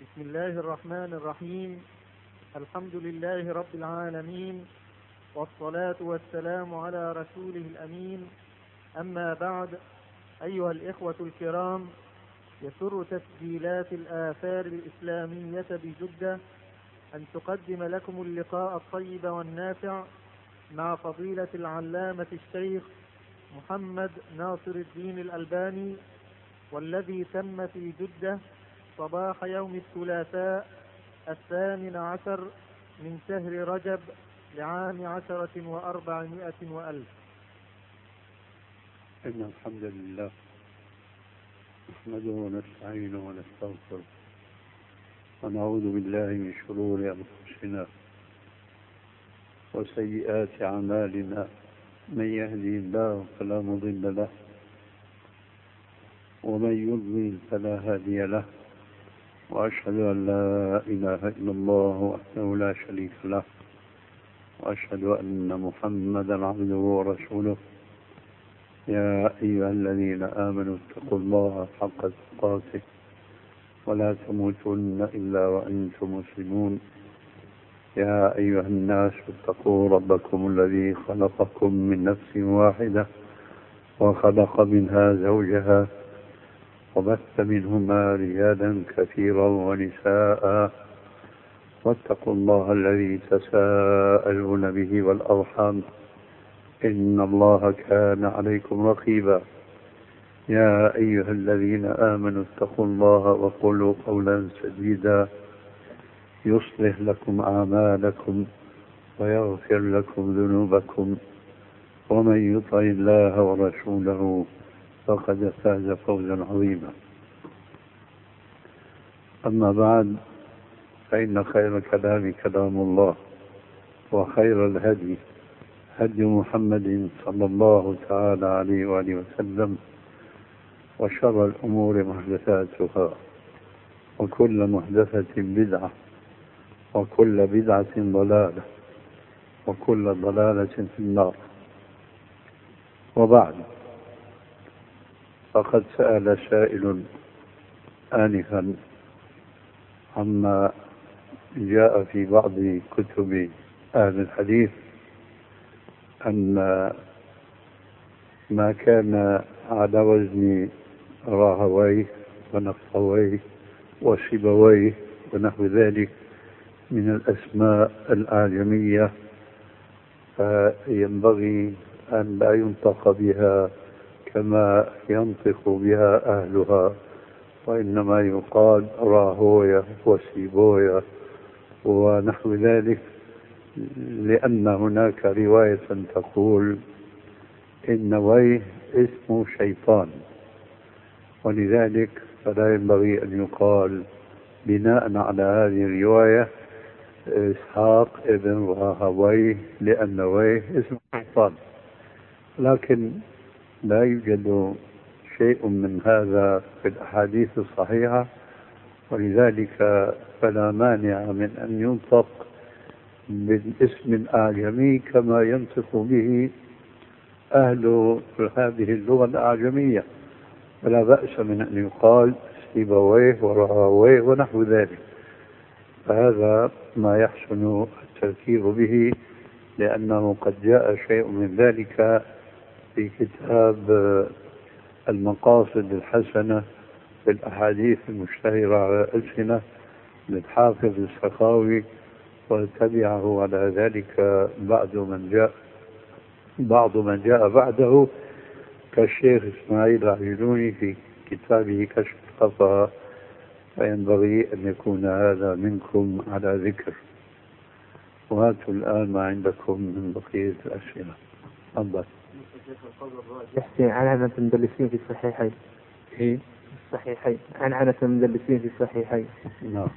بسم الله الرحمن الرحيم. الحمد لله رب العالمين، والصلاة والسلام على رسوله الأمين. أما بعد، أيها الإخوة الكرام، يسر تسجيلات الآثار الإسلامية بجدة أن تقدم لكم اللقاء الطيب والنافع مع فضيلة العلامة الشيخ محمد ناصر الدين الألباني، والذي تم في جدة صباح يوم الثلاثاء 18 من شهر رجب لعام 10 و400 وألف. إن الحمد لله نحمده ونستعينه ونستغفره ونعوذ بالله من شرور أنفسنا وسيئات أعمالنا. من يهدي الله فلا مضل له ومن يضلل فلا هادي له، وأشهد أن لا إله إلا الله وحده لا شريك له، وأشهد أن محمدا عبده ورسوله. يا أيها الذين آمنوا اتقوا الله حق تقاته ولا تموتن إلا وأنتم مسلمون. يا أيها الناس اتقوا ربكم الذي خلقكم من نفس واحدة وخلق منها زوجها وبث منهما رجالا كثيرا ونساء، واتقوا الله الذي تساءلون به والأرحام إن الله كان عليكم رقيبا. يا أيها الذين آمنوا اتقوا الله وقولوا قولا سديدا يصلح لكم أعمالكم ويغفر لكم ذنوبكم، ومن يطع الله ورسوله فقد فاز فوزا عظيما. أما بعد، فإن خير الكلام كلام الله، وخير الهدي هدي محمد صلى الله تعالى عليه وآله وسلم، وشر الأمور محدثاتها، وكل محدثة بدعة، وكل بدعة ضلالة، وكل ضلالة في النار. وبعد، فقد سأل سائل آنفا عما جاء في بعض كتب أهل الحديث أن ما كان على وزن راهويه ونقطويه وسبويه ونحو ذلك من الأسماء الأعجمية فينبغي أن لا ينطق بها كما ينطق بها أهلها، وإنما يقال راهوية وسيبوية ونحو ذلك، لأن هناك رواية تقول إن ويه اسم شيطان، ولذلك فلا ينبغي أن يقال بناء على هذه الرواية إسحاق ابن راهويه، لأن ويه اسم شيطان. لكن لا يوجد شيء من هذا في الأحاديث الصحيحة، ولذلك فلا مانع من أن ينطق بالاسم الأعجمي كما ينطق به أهل هذه اللغة الأعجمية، فلا بأس من أن يقال سيبويه وراهويه ونحو ذلك. فهذا ما يحسن التذكير به، لأنه قد جاء شيء من ذلك في كتاب المقاصد الحسنة في الأحاديث المشتهرة على الألسنة للحافظ السخاوي، وتبعه على ذلك بعض من جاء بعده كالشيخ إسماعيل العجلوني في كتابه كشف الخفاء، فينبغي أن يكون هذا منكم على ذكر. وهاتوا الآن ما عندكم من بقية الأسئلة. تفضل. يحكي عن عنعنة المدلسين في الصحيحين. إيه؟ الصحيحين، عنعنة المدلسين في الصحيحين. نعم.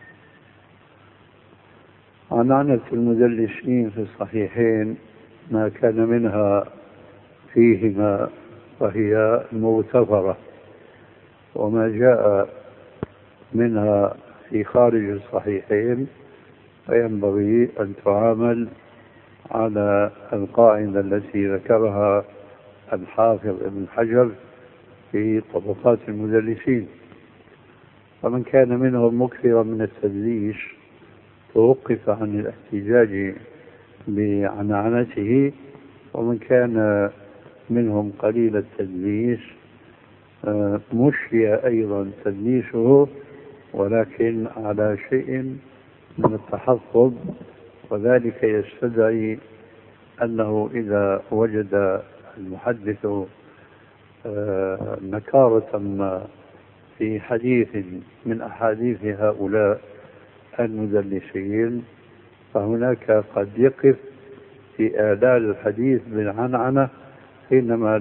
عنعنة المدلسين في الصحيحين ما كان منها فيهما وهي مغتفرة، وما جاء منها في خارج الصحيحين فينبغي أن تعامل على القاعدة التي ذكرها الحافظ ابن حجر في طبقات المدلسين، فمن كان منهم مكثرا من التدليس توقف عن الاحتجاج بعنعنته، ومن كان منهم قليل التدليس مشي أيضا تدليسه، ولكن على شيء من التحفظ، وذلك يستدعي أنه إذا وجد المحدث نكارة ما في حديث من أحاديث هؤلاء المدلسين، فهناك قد يقف في إعلال الحديث بالعنعنة حينما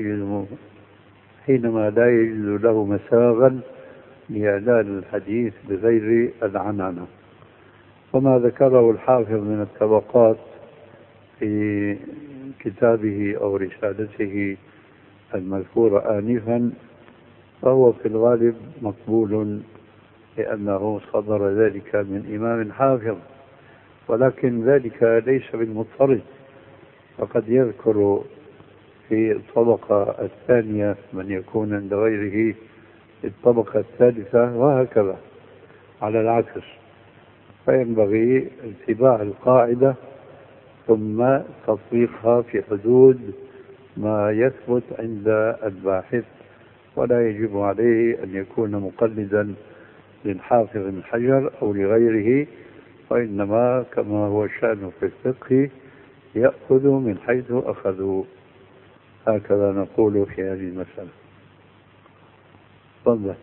لا يجد له مساغا لإعلال الحديث بغير العنعنة. وما ذكره الحافظ من الطبقات في كتابه أو رسالته المذكورة آنفا فهو في الغالب مقبول، لأنه صدر ذلك من إمام حافظ، ولكن ذلك ليس بالمضطرد، فقد يذكر في الطبقة الثانية من يكون عند غيره في الطبقة الثالثة، وهكذا على العكس. فينبغي اتباع القاعدة ثم تطبيقها في حدود ما يثبت عند الباحث، ولا يجب عليه أن يكون مقلدا للحافظ بن حجر أو لغيره، وإنما كما هو الشأن في الفقه يأخذ من حيث أخذوا. هكذا نقول في هذه المسألة. تفضل.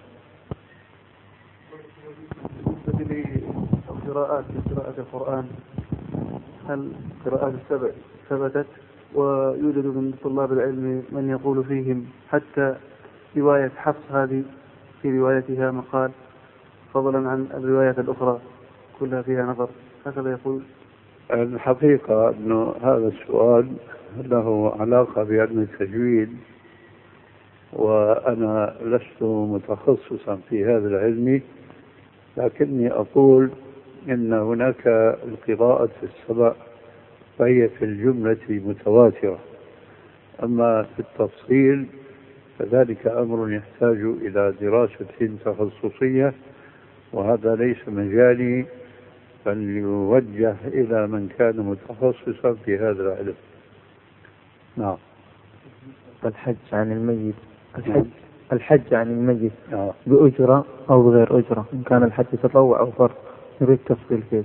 قراءة القرآن، هل قراءات السبع ثبتت؟ ويوجد من طلاب العلم من يقول فيهم حتى رواية حفص هذه في روايتها مقال، فضلا عن الروايات الأخرى كلها فيها نظر، هكذا يقول. الحقيقة أنه هذا السؤال له علاقة بعلم التجويد، وأنا لست متخصصا في هذا العلم، لكني أقول إن هناك القراءة السبع فهي في الجملة متواترة، أما في التفصيل فذلك أمر يحتاج إلى دراسة تخصصية، وهذا ليس مجالي، بل يوجه إلى من كان متخصصا في هذا العلم. نعم. الحج عن الميت، الحج عن الميت بأجرة أو بغير أجرة، إن كان الحج تطوع أو فرض، نريد تفصيل كيف.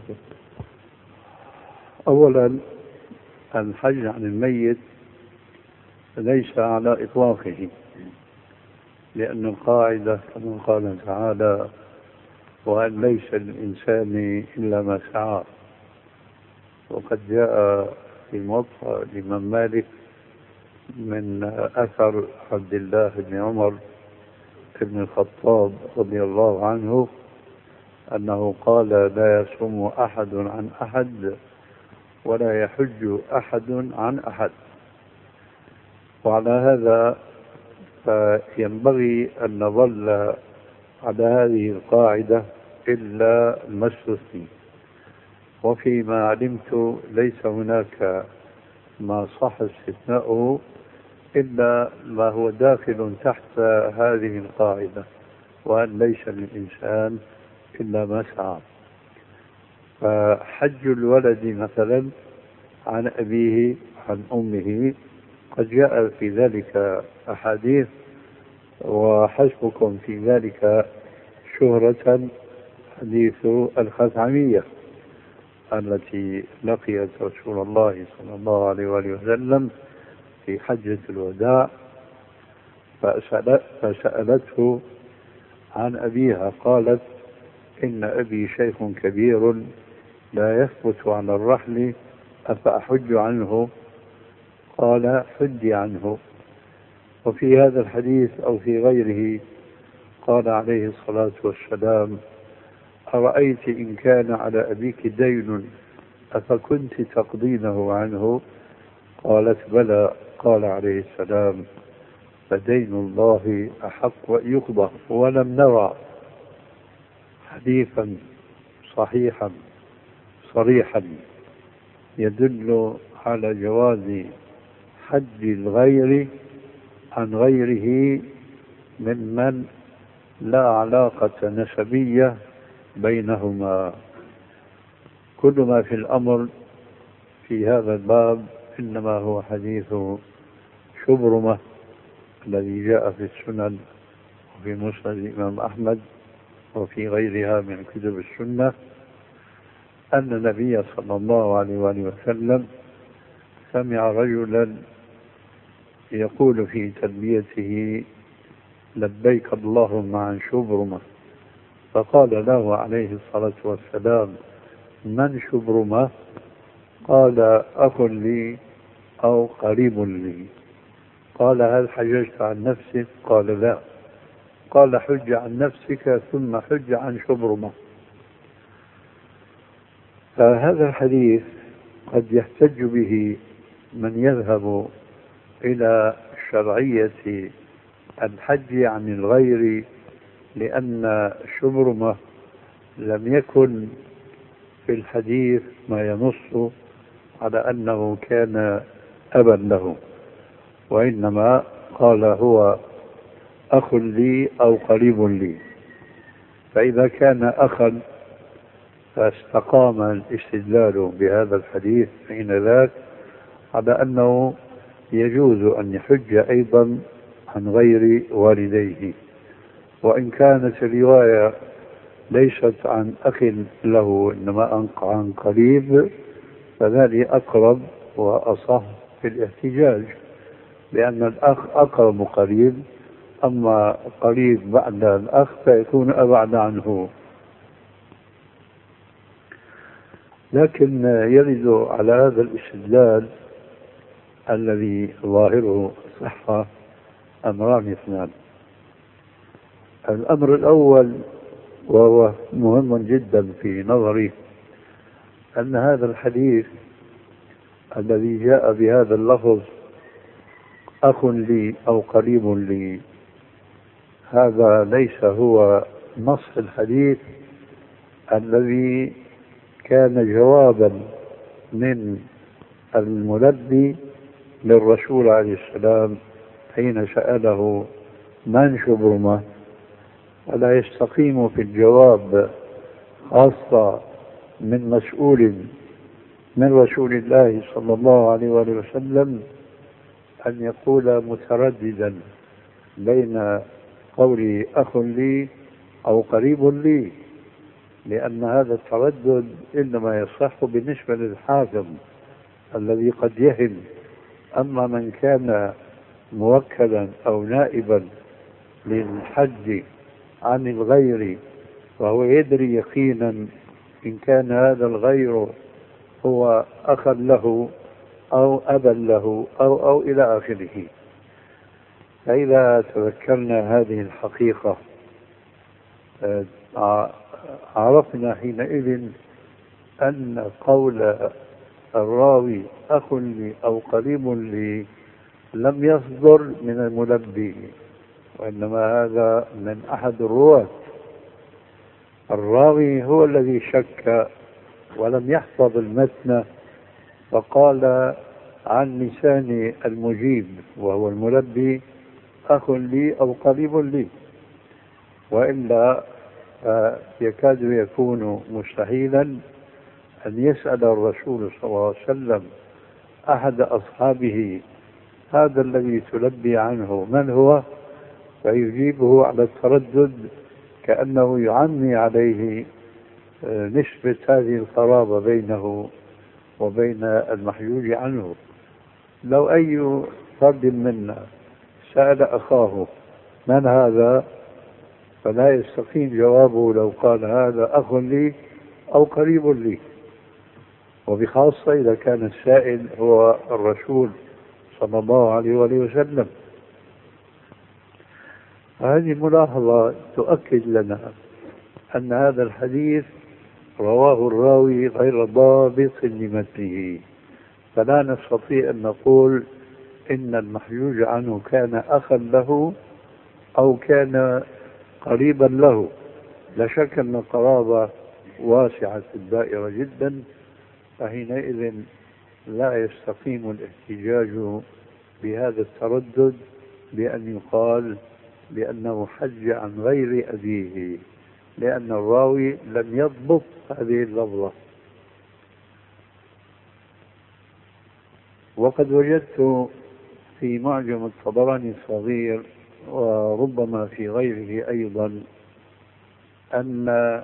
أولا الحج عن الميت ليس على إطلاقه، لأن القاعدة كما قال تعالى: وأن ليس للإنسان إلا ما سعى. وقد جاء في موطأ الإمام مالك من أثر عبد الله بن عمر بن الخطاب رضي الله عنه أنه قال: لا يصوم أحد عن أحد ولا يحج أحد عن أحد. وعلى هذا فينبغي أن نظل على هذه القاعدة إلا المستثني، وفيما علمت ليس هناك ما صح استثناؤه إلا ما هو داخل تحت هذه القاعدة، وأن ليس للإنسان إلا ما سعى. فحج الولد مثلا عن أبيه عن أمه قد جاء في ذلك أحاديث، وحسبكم في ذلك شهرة حديث الخثعمية التي لقيت رسول الله صلى الله عليه وآله وسلم في حجة الوداع، فسألته عن أبيها، قالت: إن أبي شيخ كبير لا يثبت على الرحل، أفأحج عنه؟ قال: حج عنه. وفي هذا الحديث أو في غيره قال عليه الصلاة والسلام: أرأيت إن كان على أبيك دين أفكنت تقضينه عنه؟ قالت: بلى. قال عليه السلام: فدين الله أحق أن يقضى. ولم نرى حديثا صحيحا صريحا يدل على جواز حج الغير عن غيره ممن لا علاقة نسبية بينهما. كل ما في الأمر في هذا الباب إنما هو حديث شبرمة الذي جاء في السنن وفي مسند الإمام أحمد وفي غيرها من كتب السنة أن النبي صلى الله عليه وآله وسلم سمع رجلا يقول في تلبيته لبيك اللهم عن شبرمة، فقال له عليه الصلاة والسلام من شبرمة؟ قال أخ لي أو قريب لي. قال هل حججت عن نفسك؟ قال لا. قال حج عن نفسك ثم حج عن شبرمة. فهذا الحديث قد يحتج به من يذهب إلى شرعية الحج عن الغير، لأن شبرمة لم يكن في الحديث ما ينص على أنه كان أبا له، وإنما قال هو أخ لي أو قريب لي. فإذا كان أخا فاستقام الاستدلال بهذا الحديث حين ذاك على أنه يجوز أن يحج أيضا عن غير والديه، وإن كانت الرواية ليست عن أخ له إنما عن قريب، فذلك أقرب وأصح في الاحتجاج، لأن الأخ أقرب قريب، أما قريب بعد الأخ فيكون أبعد عنه. لكن يرد على هذا الاستدلال الذي ظاهره صحة أمران اثنان. الأمر الأول وهو مهم جدا في نظري أن هذا الحديث الذي جاء بهذا اللفظ أخ لي أو قريب لي، هذا ليس هو نص الحديث الذي كان جوابا من الملبي للرسول عليه السلام حين سأله من شبرمة. ولا يستقيم في الجواب خاصة من مسؤول من رسول الله صلى الله عليه وآله وسلم أن يقول مترددا بين قولي أخ لي أو قريب لي، لأن هذا التردد إنما يصح بالنسبة للحاكم الذي قد يهم. أما من كان موكلا أو نائبا للحج عن الغير وهو يدري يقينا إن كان هذا الغير هو أخا له أو أبا له أو إلى آخره. فإذا تذكرنا هذه الحقيقة عرفنا حينئذ أن قول الراوي أخ لي أو قريب لي لم يصدر من الملبي، وإنما هذا من أحد الرواة. الراوي هو الذي شك ولم يحفظ المتن، فقال عن لسان المجيب وهو الملبي أخ لي أو قريب لي، وإلا يكاد يكون مستحيلا أن يسأل الرسول صلى الله عليه وسلم أحد أصحابه هذا الذي تلبي عنه من هو، فيجيبه على التردد كأنه يعمي عليه نسبة هذه القرابة بينه وبين المحجوج عنه. لو أي فرد منا سأل أخاه من هذا فلا يستقيم جوابه لو قال هذا أخ لي أو قريب لي، وبخاصة إذا كان السائل هو الرسول صلى الله عليه وآله وسلم. هذه ملاحظة تؤكد لنا أن هذا الحديث رواه الراوي غير ضابط لمتنه، فلا نستطيع أن نقول إن المحجوج عنه كان أخا له أو كان قريبا له. لا شك أن القرابة واسعة الدائرة جدا، فحينئذ لا يستقيم الاحتجاج بهذا التردد بأن يقال بأنه حج عن غير أبيه، لأن الراوي لم يضبط هذه اللفظة. وقد وجدت في معجم الطبراني الصغير وربما في غيره أيضا أن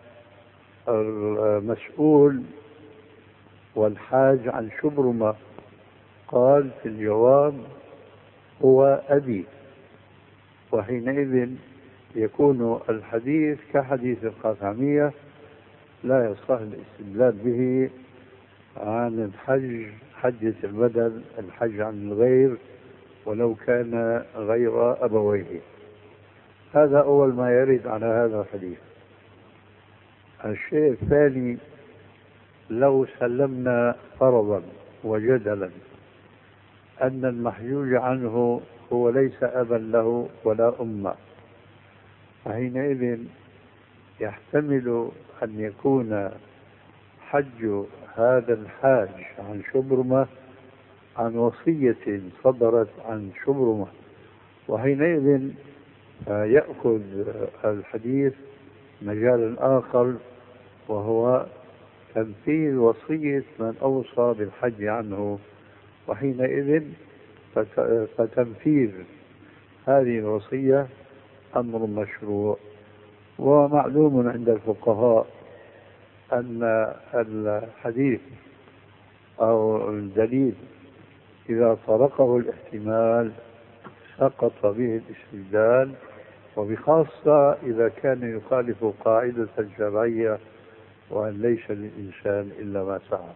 المسؤول والحاج عن شبرمة قال في الجواب هو أبي، وحينئذ يكون الحديث كحديث الخاتمية لا يصح الاستدلال به عن حجة البدن، الحج عن الغير ولو كان غير أبويه. هذا أول ما يرد على هذا الحديث. الشيء الثاني، لو سلمنا فرضا وجدلا أن المحجوج عنه هو ليس أبا له ولا أمه، فحينئذ يحتمل أن يكون حج هذا الحاج عن شبرمة عن وصية صدرت عن شبرمة، وحينئذ يأخذ الحديث مجال آخر وهو تنفيذ وصية من أوصى بالحج عنه، وحينئذ فتنفيذ هذه الوصية أمر مشروع. ومعلوم عند الفقهاء أن الحديث أو الدليل إذا طرقه الاحتمال سقط به الاستدلال، وبخاصة إذا كان يخالف قاعدة شرعية وأن ليس للإنسان إلا ما سعى.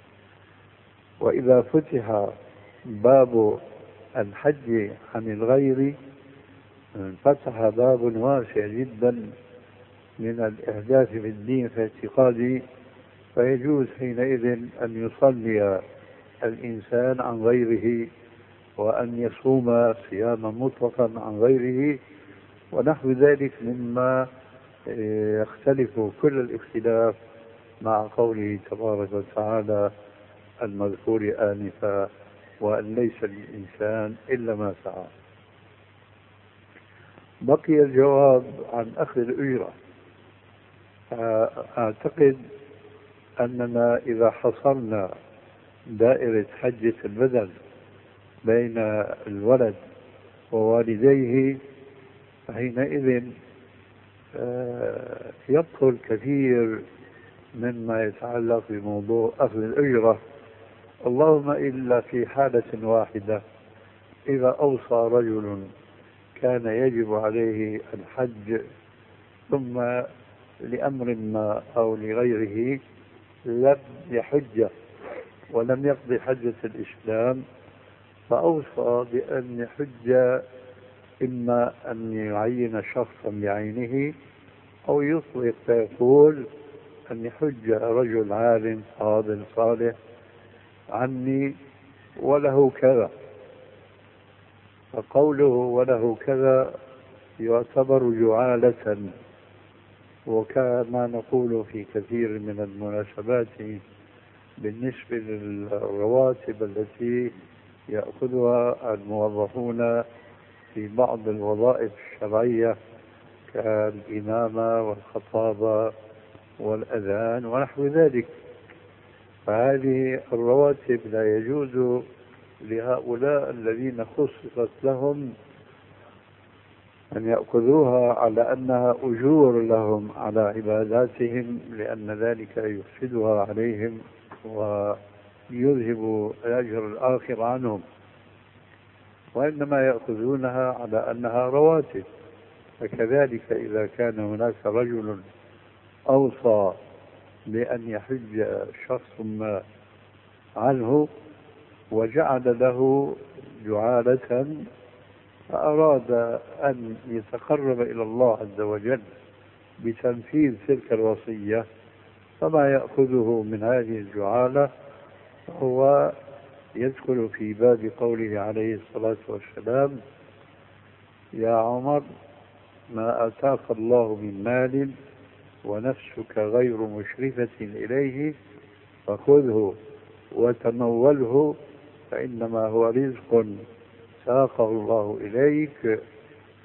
وإذا فتح باب الحج عن الغير فتح باب واسع جدا من الإحداث في الدين في اعتقادي، فيجوز حينئذ أن يصلي الإنسان عن غيره وأن يصوم صياما مطلقا عن غيره ونحو ذلك مما يختلف كل الاختلاف مع قوله تبارك وتعالى المذكور آنفا وأن ليس للإنسان إلا ما سعى. بقي الجواب عن أخذ الأجرة. أعتقد أننا إذا حصرنا دائرة حجة البدن بين الولد ووالديه فحينئذ يدخل كثير مما يتعلق بموضوع أخذ الأجرة، اللهم إلا في حالة واحدة، إذا أوصى رجل كان يجب عليه الحج ثم لأمر ما أو لغيره لم يحج ولم يقضي حجة الإسلام، فأوصى بأن يحج إما أن يعين شخصا بعينه أو يطلق فيقول أن يحج رجل عالم فاضل صالح عني وله كذا، فقوله وله كذا يعتبر جعالة. وكما نقول في كثير من المناسبات بالنسبة للرواتب التي يأخذها الموظفون في بعض الوظائف الشرعية كالإمامة والخطابة والأذان ونحو ذلك، فهذه الرواتب لا يجوز لهؤلاء الذين خصصت لهم أن يأخذوها على أنها أجور لهم على عباداتهم، لأن ذلك يفسدها عليهم ويذهب الأجر الآخر عنهم، وإنما يأخذونها على أنها رواتب. فكذلك إذا كان هناك رجل أوصى بأن يحج شخص ما عنه وجعل له جعالة فأراد أن يتقرب إلى الله عز وجل بتنفيذ تلك الوصية، فما يأخذه من هذه الجعالة هو يدخل في باب قوله عليه الصلاة والسلام يا عمر ما آتاك الله من مال ونفسك غير مشرفة إليه فخذه وتموله فإنما هو رزق ساقه الله إليك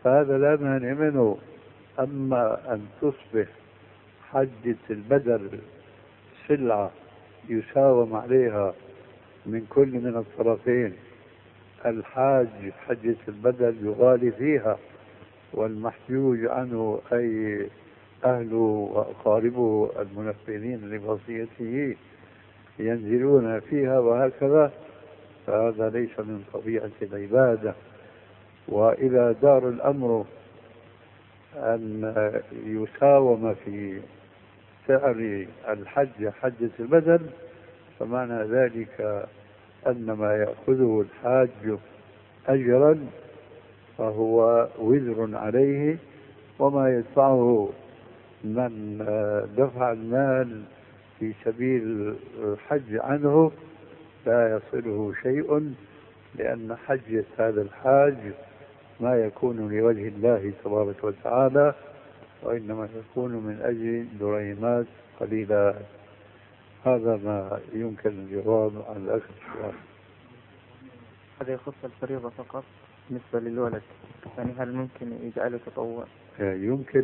فهذا لا مانع منه. أما أن تصبح حجة البدر سلعة يساوم عليها من كل من الطرفين، الحاج حجة البدر يغالي فيها، والمحجوج عنه أي أهله وأقاربه المنفذين لوصيته ينزلون فيها وهكذا، فهذا ليس من طبيعة العبادة. وإذا دار الأمر أن يساوم في سعر الحج حجة البدن، فمعنى ذلك أن ما يأخذه الحاج أجرا فهو وزر عليه، وما يدفعه من دفع المال في سبيل الحج عنه لا يصله شيء، لأن حجة هذا الحاج ما يكون لوجه الله تبارك وتعالى، وإنما يكون من أجل دريمات قليلة. هذا ما يمكن الجواب عن الأخ السؤال. هذا يخص الفريضة فقط بالنسبة للولد، يعني هل ممكن يجعله تطوع؟ يمكن.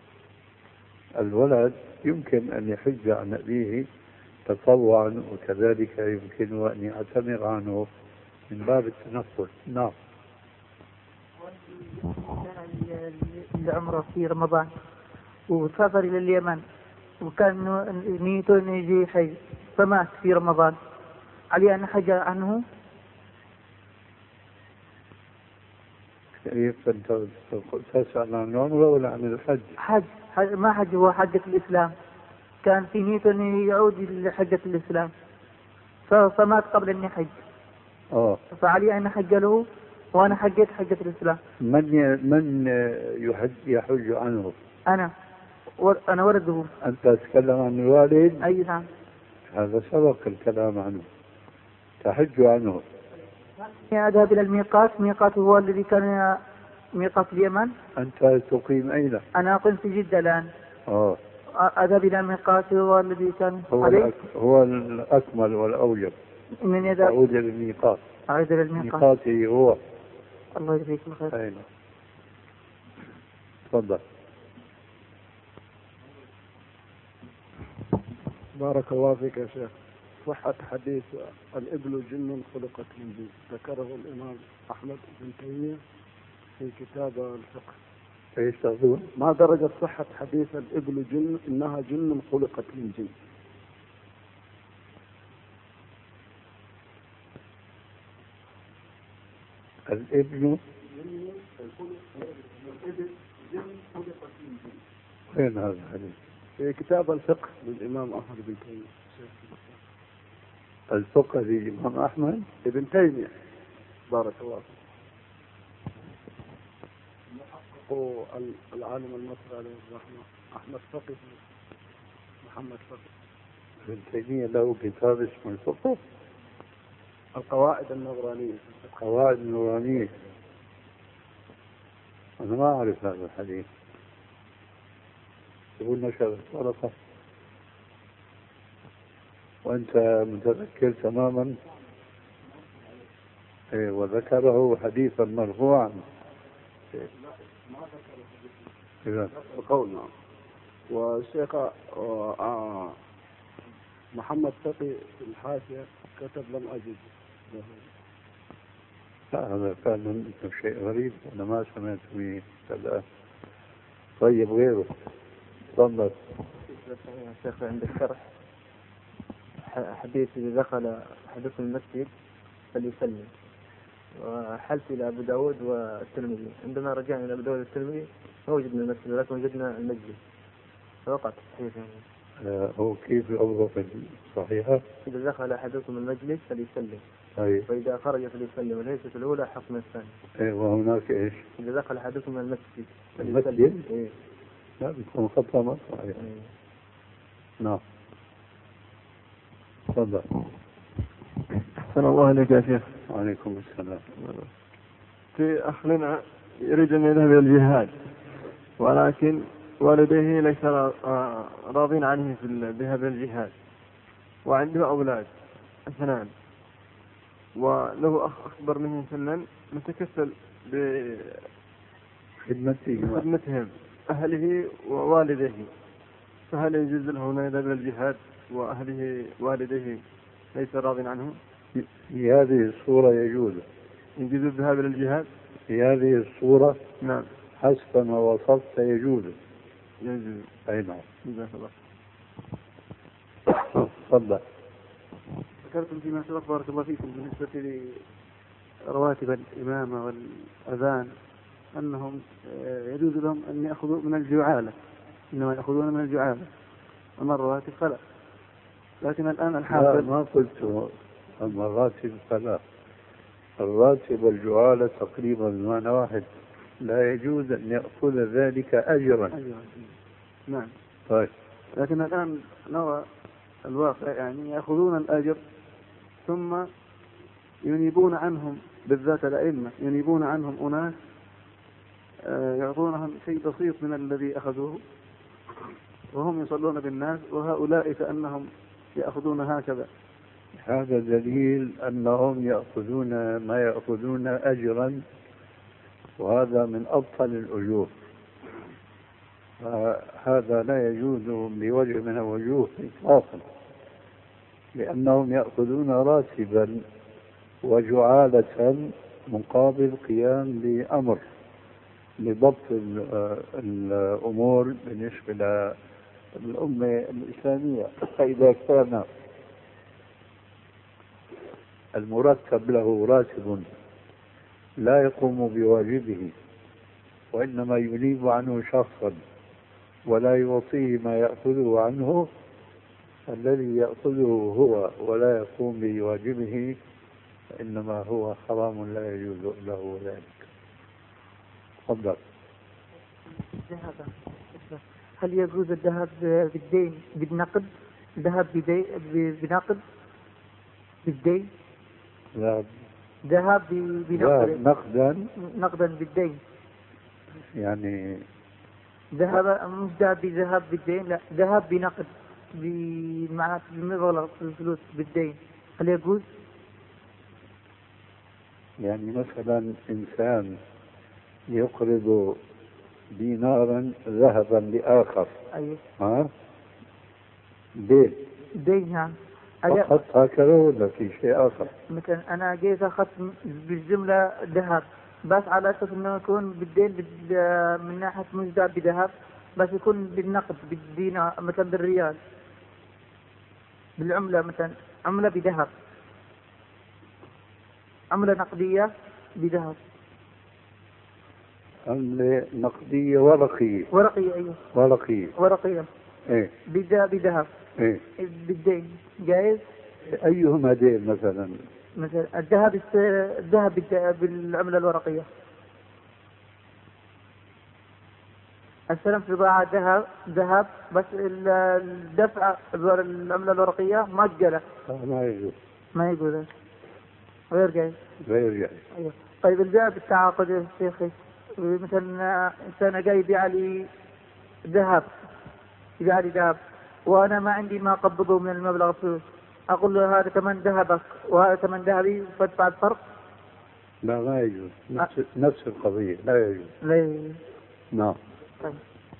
الولد يمكن أن يحج عن أبيه تطوعا، وكذلك يمكن أن يعتمر عنه من باب التنفل. نعم. العمرة في رمضان وسافر إلى اليمن وكان نيته أن يجي حج فمات في رمضان، عليه أن حج عنه؟ كيف أنت تسأل عن العمرة ولا عن الحج؟ حج ما حج، هو حجة الإسلام، كان في نيته أن يعود لحجة الإسلام فمات قبل أن يحج. فعليه أن حج له وأنا حجيت حجة الإسلام. من يحج عنه؟ أنا ولده. أنت تتكلم عن الوالد؟ أي نعم. هذا سبق الكلام عنه، تحج عنه. أذهب إلى الميقات، ميقاته هو الذي كان ميقات اليمن. أنت تقيم أين؟ أنا أقيم في جدة الآن. أذهب إلى الميقات هو الذي كان هو الأكمل والأوجب من يذهب. أعود إلى الميقات. أعود إلى الميقات. ميقاتي هو. الله يجزيك الخير. أين؟ تفضل. بارك الله فيك يا شيخ. صحة حديث الإبل جن خلقت من جن ذكره الإمام أحمد بن تيمية في كتاب الفقه. ايش تقول؟ ما درجة صحة حديث الإبل جن إنها جن خلقت من جن؟ الإبل وين هذا الحديث؟ في كتاب الفقه للإمام أحمد بن تيمية. الفقه للإمام أحمد بن تيمية بارك الله فيك. محقق العالم المصري عليه الرحمة أحمد فقه محمد فقه. ابن تيمية له كتاب اسمه الفقه. القواعد النورانية. القواعد النورانية. أنا ما أعرف هذا الحديث. يقول نشر ورقة وأنت متذكر تماما. وذكره حديثا مرفوعا. القول نعم. والشيخ محمد فقي في الحاشية كتب لم أجد. لا هذا فعلا شيء غريب أنا ما سمعت به الآن. طيب غيره تفضل. يا شيخ عند الشرح حديث إذا دخل أحدكم المسجد فليسلم، وحلت إلى أبو داود والترمذي. عندما رجعنا إلى أبو داود والترمذي ما وجدنا المسجد ولكن وجدنا المسجد، فوقعت الصحيح يعني. هو كيف الأوضح صحيحة؟ إذا دخل أحدكم المجلس فليسلم، وإذا خرج فليسلم، وليست الأولى حق من الثانية. وهناك إيش؟ إذا دخل أحدكم المسجد المسجد؟ لا بيكون خطأ ما صحيح. نعم تفضل. أحسن الله إليك يا شيخ. وعليكم السلام. في أخ لنا يريد أن يذهب إلى الجهاد، ولكن والديه ليس راضين عنه في الذهاب إلى الجهاد، وعنده أولاد اثنان، وله أخ أكبر منه سنا متكفل خدمتهم أهله ووالديه، فهل يجوز له أن يذهب إلى الجهاد وأهله والديه ليس راض عنه؟ في هذه الصورة يجوز الذهاب إلى الجهاد؟ في هذه الصورة نعم حسب ما وصفت يجوز. أي نعم. جزاك الله. تفضل. ذكرتم فيما سبق بارك الله فيكم بالنسبة لرواتب الإمامة والأذان أنهم يجوز لهم أن يأخذوا من الجعالة، إنما يأخذون من الجعالة، أما الرواتب فلا. لكن الآن الحافظ ما قلت أما الراتب فلا، الراتب والجعالة تقريبا بمعنى واحد، لا يجوز أن يأخذ ذلك أجرا. نعم. طيب. لكن الآن نرى الواقع يعني يأخذون الأجر ثم ينيبون عنهم، بالذات الأئمة ينيبون عنهم أناس يعطونهم شيء بسيط من الذي أخذوه وهم يصلون بالناس، وهؤلاء كأنهم يأخذون هكذا. هذا دليل أنهم يأخذون ما يأخذون أجرا، وهذا من أبطل الأجور. هذا لا يجوز بوجه من الوجوه إطلاقا، لأنهم يأخذون راتبا وجعالة مقابل قيام بأمر لضبط الأمور بالنسبة للأمة الإسلامية. فإذا كان المرتب له راتب لا يقوم بواجبه وإنما ينيب عنه شخصا ولا يعطيه ما يأخذه عنه، الذي يأخذه هو ولا يقوم بواجبه إنما هو حرام لا يجوز له ذلك. تفضل. هل يجوز الذهاب بالدين بالنقد؟ ذهاب بنقد بالدين؟ لا. ذهاب بنقد. نقدا بالدين. يعني ذهاب مش ذهاب بالدين، لا ذهاب بنقد معناته بمبلغ الفلوس بالدين، هل يجوز؟ يعني مثلا إنسان يقرض دينارا ذهبا لآخر. أيوه. دين نعم. فقط هكذا ولا في شيء آخر؟ مثلا أنا جيت أخذت بالجملة ذهب بس على أساس إنه يكون بالدين من ناحية مجدى بذهب، بس يكون بالنقد بالدينار مثلا بالريال، بالعملة مثلا عملة بذهب، عملة نقدية بذهب. عملة نقدية ورقية. أيوه. ورقية. إيه. بذهب. إيه. بالدين جائز؟ أيهما دين مثلا الذهب بالعملة الورقية. استلمت بضاعة ذهب بس الدفع العملة الورقية مؤجلة. ما يجوز. غير جائز. أيوه. طيب البيع بالتعاقد يا شيخي، مثلا إنسان جاي يبيع لي ذهب وأنا ما عندي ما أقبضه من المبلغ الفلوس، أقول له هذا ثمن ذهبك وهذا ثمن ذهبي فادفع الفرق؟ لا ما يجوز. نفس القضية لا يجوز. نعم. طيب.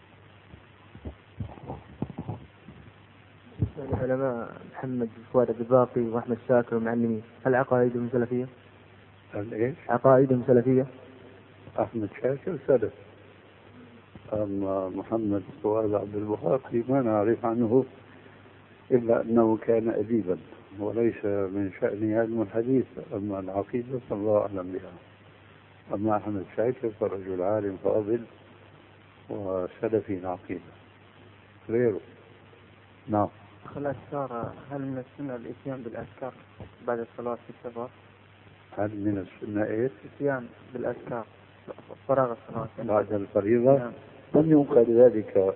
العلماء محمد فؤاد الباقي وأحمد شاكر ومعلمين، هل عقائدهم سلفية؟ الإيش؟ عقائدهم سلفية. أحمد شاكر سلف، أما محمد فؤاد عبد الباقي ما نعرف عنه إلا أنه كان أديبا وليس من شأنه علم الحديث، أما العقيدة فالله أعلم بها. أما أحمد شاكر فرجل عالم فاضل وسلفي العقيدة غيره. نعم. الأذكار، هل من السنة الإتيان بالأذكار بعد الصلاة في السفر؟ هل من السنة إيه؟ إتيان بالأذكار فراغ الصلاة بعد الفريضة؟ نعم. لم ينقل ذلك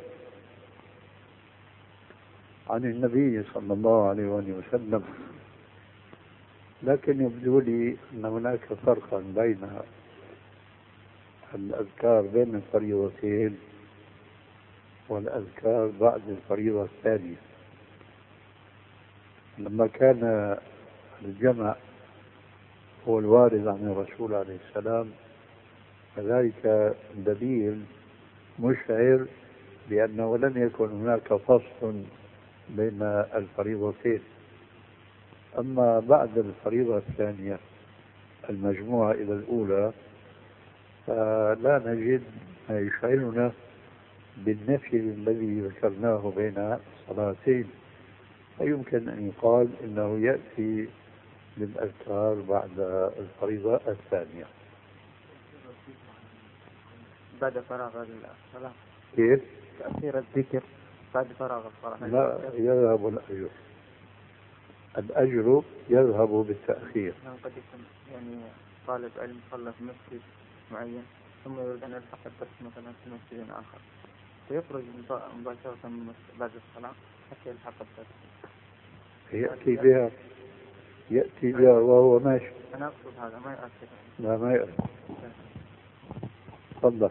عن النبي صلى الله عليه وسلم، لكن يبدو لي أن هناك فرقا بين الأذكار بين الفريضتين والأذكار بعد الفريضة الثانية. لما كان الجمع هو الوارد عن الرسول عليه السلام فذلك دليل مشعر بأنه لم يكن هناك فصل بين الفريضتين. أما بعد الفريضة الثانية المجموعة إلى الأولى فلا نجد ما يشعرنا بالنفي الذي ذكرناه بين الصلاتين، فيمكن أن يقال إنه يأتي للأذكار بعد الفريضة الثانية. بعد فراغ الصلاة كيف؟ تأثير الذكر بعد فراغ الصلاة لا يذهب الأجر، الأجر يذهب بالتأخير. قد يكون يعني طالب علم صلى في مسجد معين ثم يريد أن يلحق الدرس مثلا في مسجد آخر فيخرج مباشرة بعد الصلاة حتى يلحق الدرس. يأتي بها وهو ماشي. أنا أقصد هذا ما يؤثر. لا ما يؤثر. تفضل.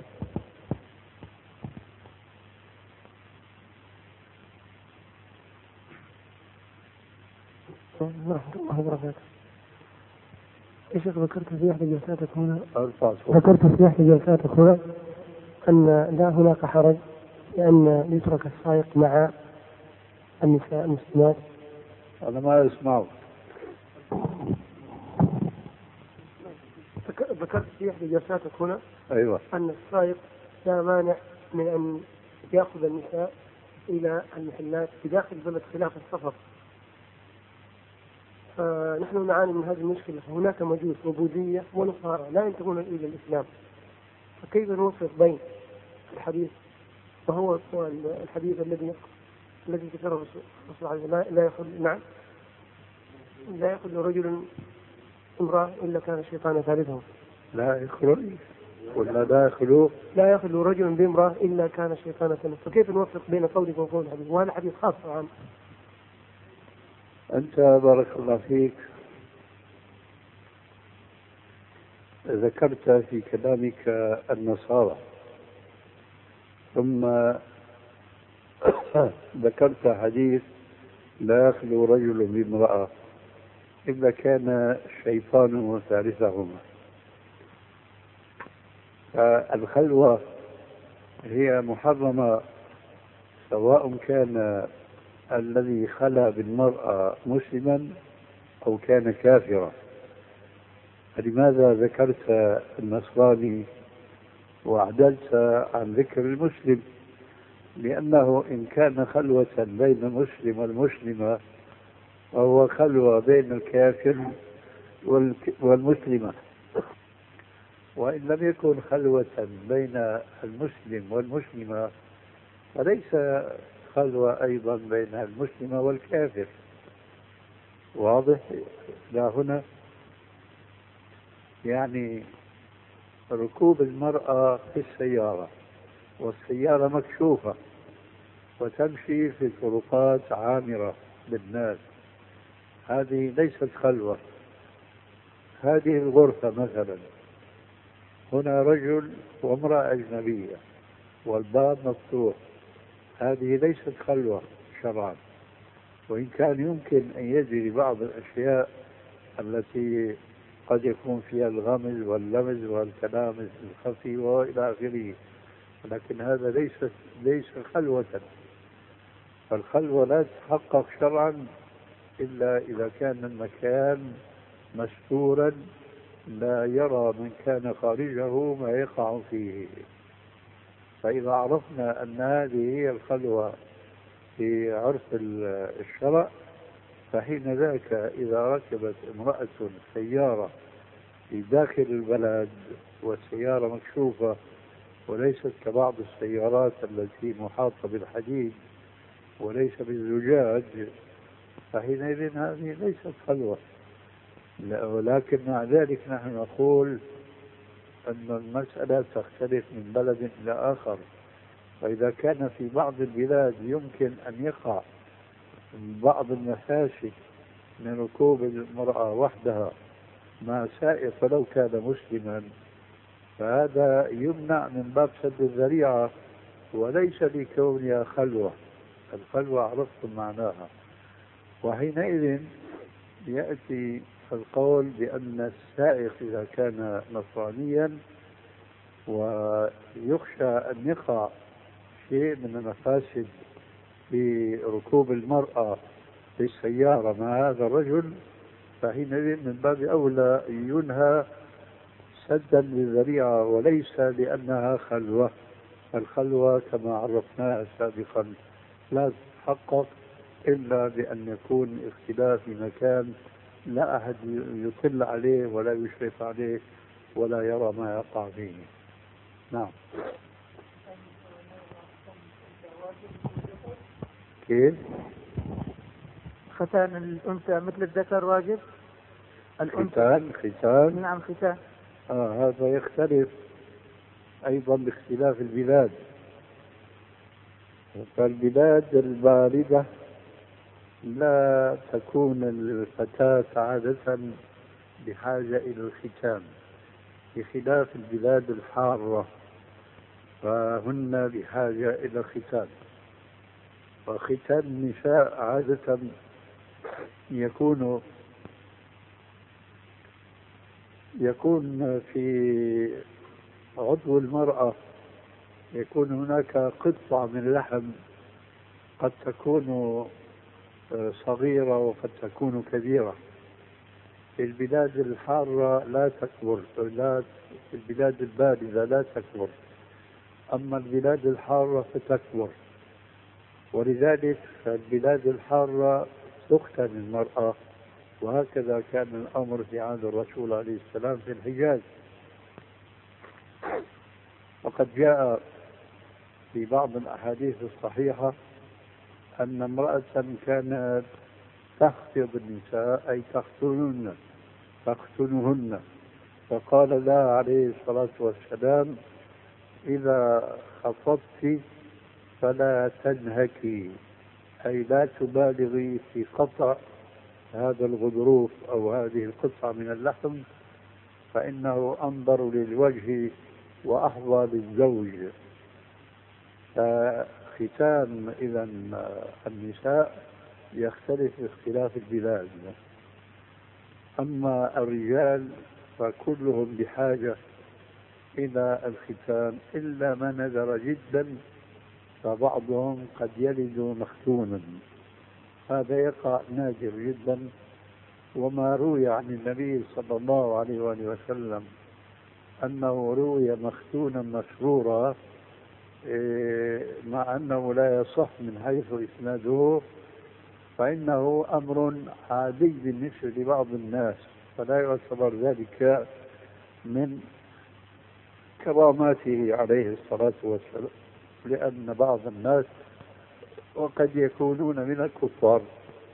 ورحمة الله وبركاته. يا شيخ ذكرت في إحدى جلساتك هنا أن لا هناك حرج لأن يترك السائق مع النساء المسلمات. أنا ما أسمعه. ذكرت في إحدى جلساتك هنا أيوة أن السائق لا مانع من أن يأخذ النساء إلى المحلات في داخل البلد خلاف السفر. فنحن نعاني من هذه المشكلة. هناك مجوس وبوذية ونصارى لا ينتمون إلى الإسلام، فكيف نوفق بين الحديث وهو الحديث الذي ذكره الرسول عليه لا يخل رجل امرأة إلا كان الشيطان ثالثهم. لا يخل رجل بامرأة إلا كان الشيطان ثالثهم. فكيف نوفق بين قولك وقول الحديث؟ وهذا حديث خاص عام. أنت بارك الله فيك ذكرت في كلامك النصارى، ثم ذكرت حديث لا يخلو رجل بامرأة إلا كان الشيطان ثالثهما. فالخلوة هي محرمة سواء كان الذي خلى بالمرأة مسلما أو كان كافرا. فلماذا ذكرت النصراني وعدلت عن ذكر المسلم؟ لأنه إن كان خلوة بين المسلم والمسلمة فهو خلوة بين الكافر والمسلمة، وإن لم يكن خلوة بين المسلم والمسلمة فليس خلوة أيضا بين المسلمة والكافر. واضح؟ لا هنا يعني ركوب المرأة في السيارة والسيارة مكشوفة وتمشي في طرقات عامرة بالناس، هذه ليست خلوة. هذه الغرفة مثلا هنا رجل وامرأة أجنبية والباب مفتوح، هذه ليست خلوة شرعا، وإن كان يمكن أن يجري بعض الأشياء التي قد يكون فيها الغمز واللمز والكلام الخفي وإلى آخره، لكن هذا ليس خلوة. فالخلوة لا تتحقق شرعا إلا إذا كان المكان مستورا لا يرى من كان خارجه ما يقع فيه. فإذا عرفنا أن هذه هي الخلوة في عرف الشرع فحين ذاك إذا ركبت امرأة سيارة في داخل البلد والسيارة مكشوفة وليست كبعض السيارات التي محاطة بالحديد وليس بالزجاج، فحينئذ هذه ليست خلوة. ولكن مع ذلك نحن نقول أن المسألة تختلف من بلد إلى آخر. فإذا كان في بعض البلاد يمكن أن يقع بعض المفاسد من ركوب المرأة وحدها مع سائق فلو كان مسلما، فهذا يمنع من باب سد الذريعة وليس لكونها خلوة. الخلوة عرفتم معناها. وحينئذ يأتي القول بأن السائق إذا كان نصرانيا ويخشى أن يقع شيء من المفاسد في ركوب المرأة في السيارة مع هذا الرجل، فحينئذ من باب أولى ينهى سدا للذريعة وليس لأنها خلوة. الخلوة كما عرفناها سابقا لا تتحقق إلا بأن يكون اختلاف في مكان لا أحد يطل عليه ولا يشرف عليه ولا يرى ما يقع فيه. نعم. كيف؟ ختان الأنثى مثل الذكر واجب؟ ختان؟ نعم ختان. هذا يختلف أيضا باختلاف البلاد. فالبلاد الباردة لا تكون الفتاة عادة بحاجة إلى الختان، بخلاف البلاد الحارة فهن بحاجة إلى الختان. وختان النساء عادة يكون في عضو المرأة، يكون هناك قطعة من لحم قد تكون صغيرة وقد تكون كبيرة. في البلاد الحارة لا تكبر، في البلاد الباردة لا تكبر، أما البلاد الحارة فتكبر. ولذلك البلاد الحارة تختن المرأة، وهكذا كان الأمر في عهد الرسول عليه السلام في الحجاز. وقد جاء في بعض الأحاديث الصحيحة أن امرأة كانت تخطب النساء أي تختنهن، فقال لها عليه الصلاة والسلام: إذا خطبت فلا تنهكي، أي لا تبالغي في قطع هذا الغضروف أو هذه القطعة من اللحم، فإنه أنظر للوجه وأحظى للزوج. فختان إذا النساء يختلف باختلاف البلاد. أما الرجال فكلهم بحاجة إلى الختان إلا ما نذر جدا، فبعضهم قد يلد مختونا، هذا يقع نادر جدا. وما روي عن النبي صلى الله عليه وآله وسلم أنه روي مختونا مسرورا، مع أنه لا يصح من حيث إسناده، فإنه أمر عادي بالنسبة لبعض الناس، فلا يعتبر ذلك من كراماته عليه الصلاة والسلام، لأن بعض الناس وقد يكونون من الكفار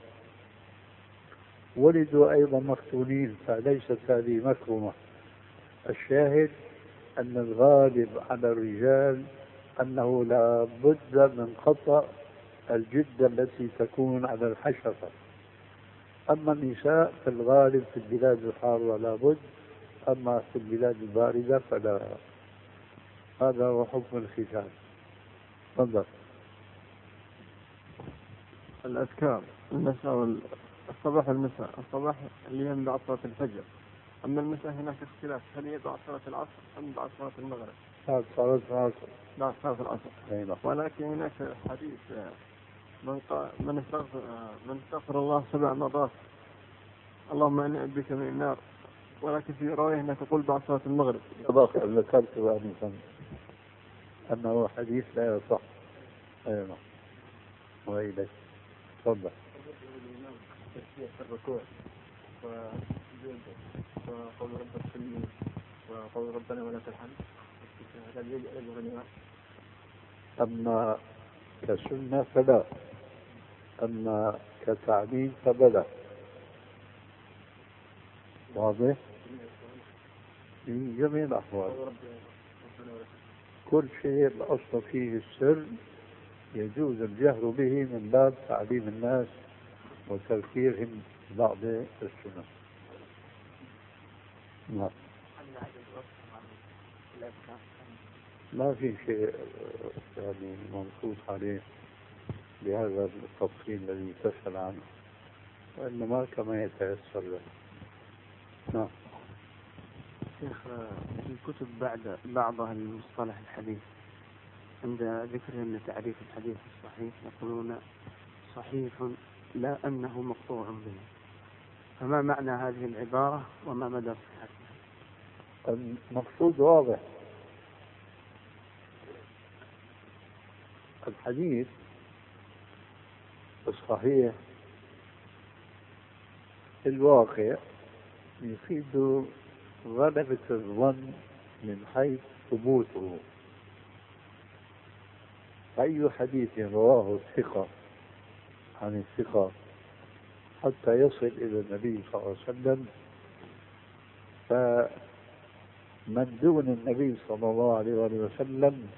ولدوا أيضا مختونين، فليست هذه مكرمة. الشاهد أن الغالب على الرجال أنه لا بد من قطع الجدة التي تكون على الحشفة، أما النساء في الغالب في البلاد الحارة لا بد، أما في البلاد الباردة فلا. هذا هو حكم الختان. تفضل. الأذكار المساء الصباح والمساء. الصباح اللي هم بعد صلاة الفجر، أما المساء هناك اختلاف، هل هي بعد صلاة العصر أم بعد صلاة المغرب؟ بعد صلاة العصر. بعد صلاة العصر. ولكن هناك حديث من استغفر الله 7 مرات اللهم إني أعوذ بك من النار، ولكن في رواية هناك تقول بعد صلاة المغرب. ذكرت آنفا أنه حديث لا يصح. أيوة. وإليك. تفضل. الركوع وقول رب السلمين وقول ربنا ولك الحمد، هذا يجب. أما كسنة فلا، أما كتعليم فبلا. واضح؟ في جميع الأحوال كل شيء الأصل فيه السر يجوز الجهر به من باب تعليم الناس وتذكيرهم بعض السنة. نعم. ما في شيء يعني منصوص عليه بهذا التفصيل الذي تسأل عنه، وإنما كما يتيسر له. نعم. شيخ في كتب بعضها المصطلح الحديث عند ذكرهم لتعريف الحديث الصحيح يقولون صحيح لا أنه مقطوع به، فما معنى هذه العبارة وما مدى صحتها؟ المقصود واضح، الحديث الصحيح الواقع يفيد غلبة الظن من حيث ثبوته. أي حديث رواه الثقة عن الثقة حتى يصل إلى النبي صلى الله عليه وسلم، فمن دون النبي صلى الله عليه وسلم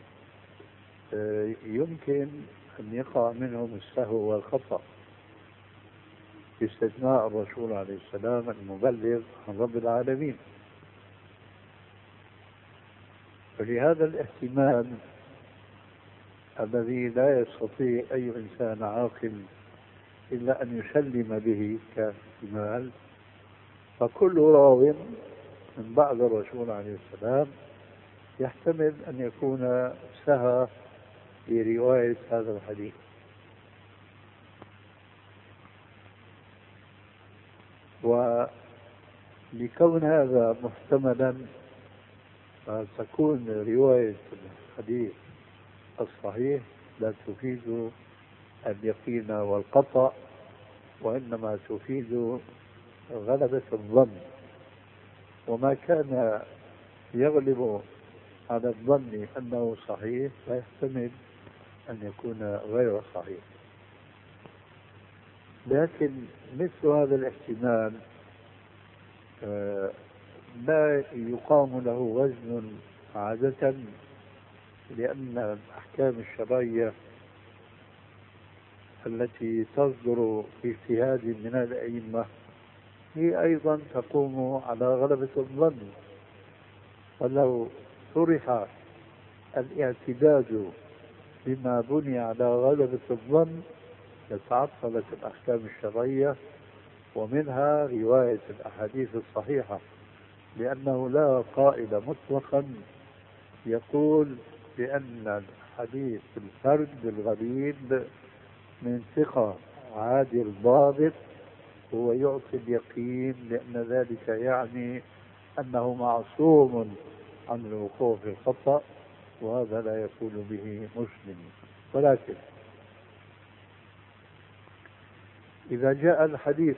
يمكن أن يقع منهم السهو والخطأ، باستثناء الرسول عليه السلام المبلغ عن رب العالمين. فلهذا الاهتمام الذي لا يستطيع أي إنسان عاقل إلا أن يسلم به كاحتمال، فكل راو من بعد الرسول عليه السلام يحتمل أن يكون سهى في رواية هذا الحديث. ولكون هذا محتملا فتكون رواية الحديث الصحيح لا تفيد اليقين والقطع، وإنما تفيد غلبة الظن، وما كان يغلب على الظن أنه صحيح فيحتمل أن يكون غير صحيح. لكن مثل هذا الاحتمال لا يقام له وزن عادة، لأن الأحكام الشرعية التي تصدر في اجتهاد من الأئمة هي أيضا تقوم على غلبة الظن، ولو طرح الاعتداد بما بني على غلبة الظن لتعطلت الأحكام الشرعية، ومنها رواية الأحاديث الصحيحة، لأنه لا قائل مطلقا يقول بأن الحديث الفرد الغريب من ثقة عادل ضابط هو يعطي اليقين، لأن ذلك يعني أنه معصوم عن الوقوع في الخطأ، وهذا لا يكون به مسلم. ولكن إذا جاء الحديث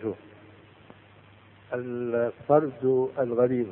الفرد الغريب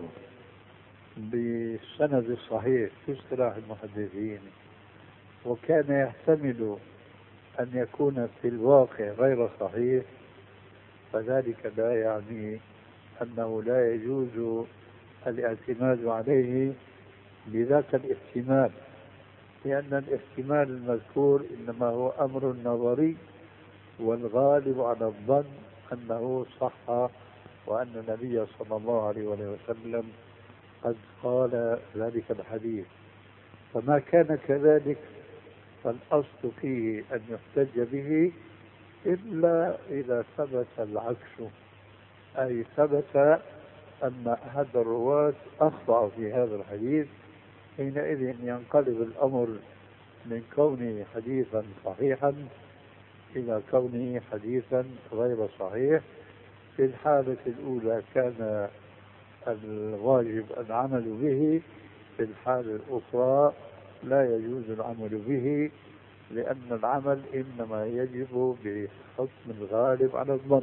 بالسند الصحيح في اصطلاح المحدثين وكان يحتمل أن يكون في الواقع غير صحيح، فذلك لا يعني أنه لا يجوز الاعتماد عليه بذاك الاحتمال، لأن الاحتمال المذكور إنما هو أمر نظري، والغالب على الظن أنه صح وأن النبي صلى الله عليه وسلم قد قال ذلك الحديث. فما كان كذلك فالأصل فيه أن يحتج به إلا إذا ثبت العكس، أي ثبت أن أحد الرواة أخطأ في هذا الحديث، حينئذ ينقلب الأمر من كونه حديثا صحيحا إلى كونه حديثا غير صحيح. في الحالة الأولى كان الواجب العمل به، في الحالة الأخرى لا يجوز العمل به، لأن العمل إنما يجب بحكم الغالب على الظن.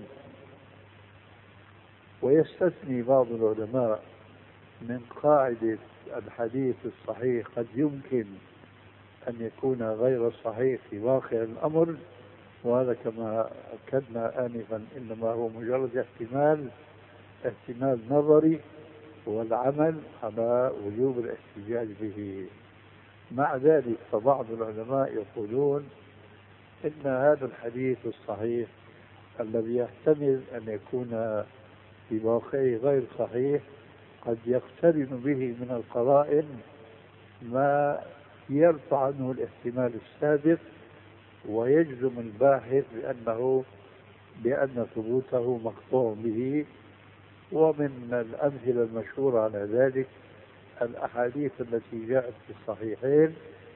ويستثني بعض العلماء من قاعدة الحديث الصحيح قد يمكن أن يكون غير صحيح في واقع الأمر، وهذا كما أكدنا آنفا إنما هو مجرد احتمال نظري، والعمل على وجوب الاحتجاج به. مع ذلك فبعض العلماء يقولون إن هذا الحديث الصحيح الذي يحتمل أن يكون في واقعه غير صحيح قد يقترن به من القرائن ما يرفع عنه الاحتمال السابق، ويجزم الباحث بأن ثبوته مقطوع به، ومن الأمثلة المشهورة على ذلك الأحاديث التي جاءت في الصحيحين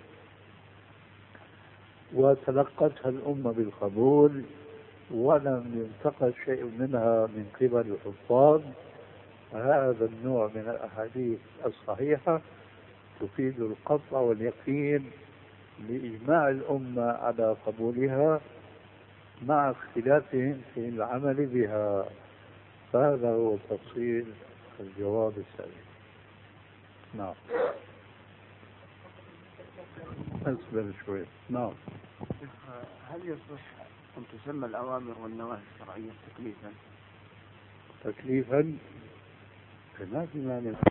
وتلقتها الأمة بالقبول ولم ينتقد شيء منها من قبل الحفاظ. هذا النوع من الأحاديث الصحيحة تفيد القطع واليقين لإجماع الأمة على قبولها مع اختلافهم في العمل بها. فهذا هو تفصيل الجواب السابق. نعم. أصبر شوي. نعم. هل يصح أن تسمى الأوامر والنواهي الشرعية تكليفا؟ تكليفا؟ ما في مانع.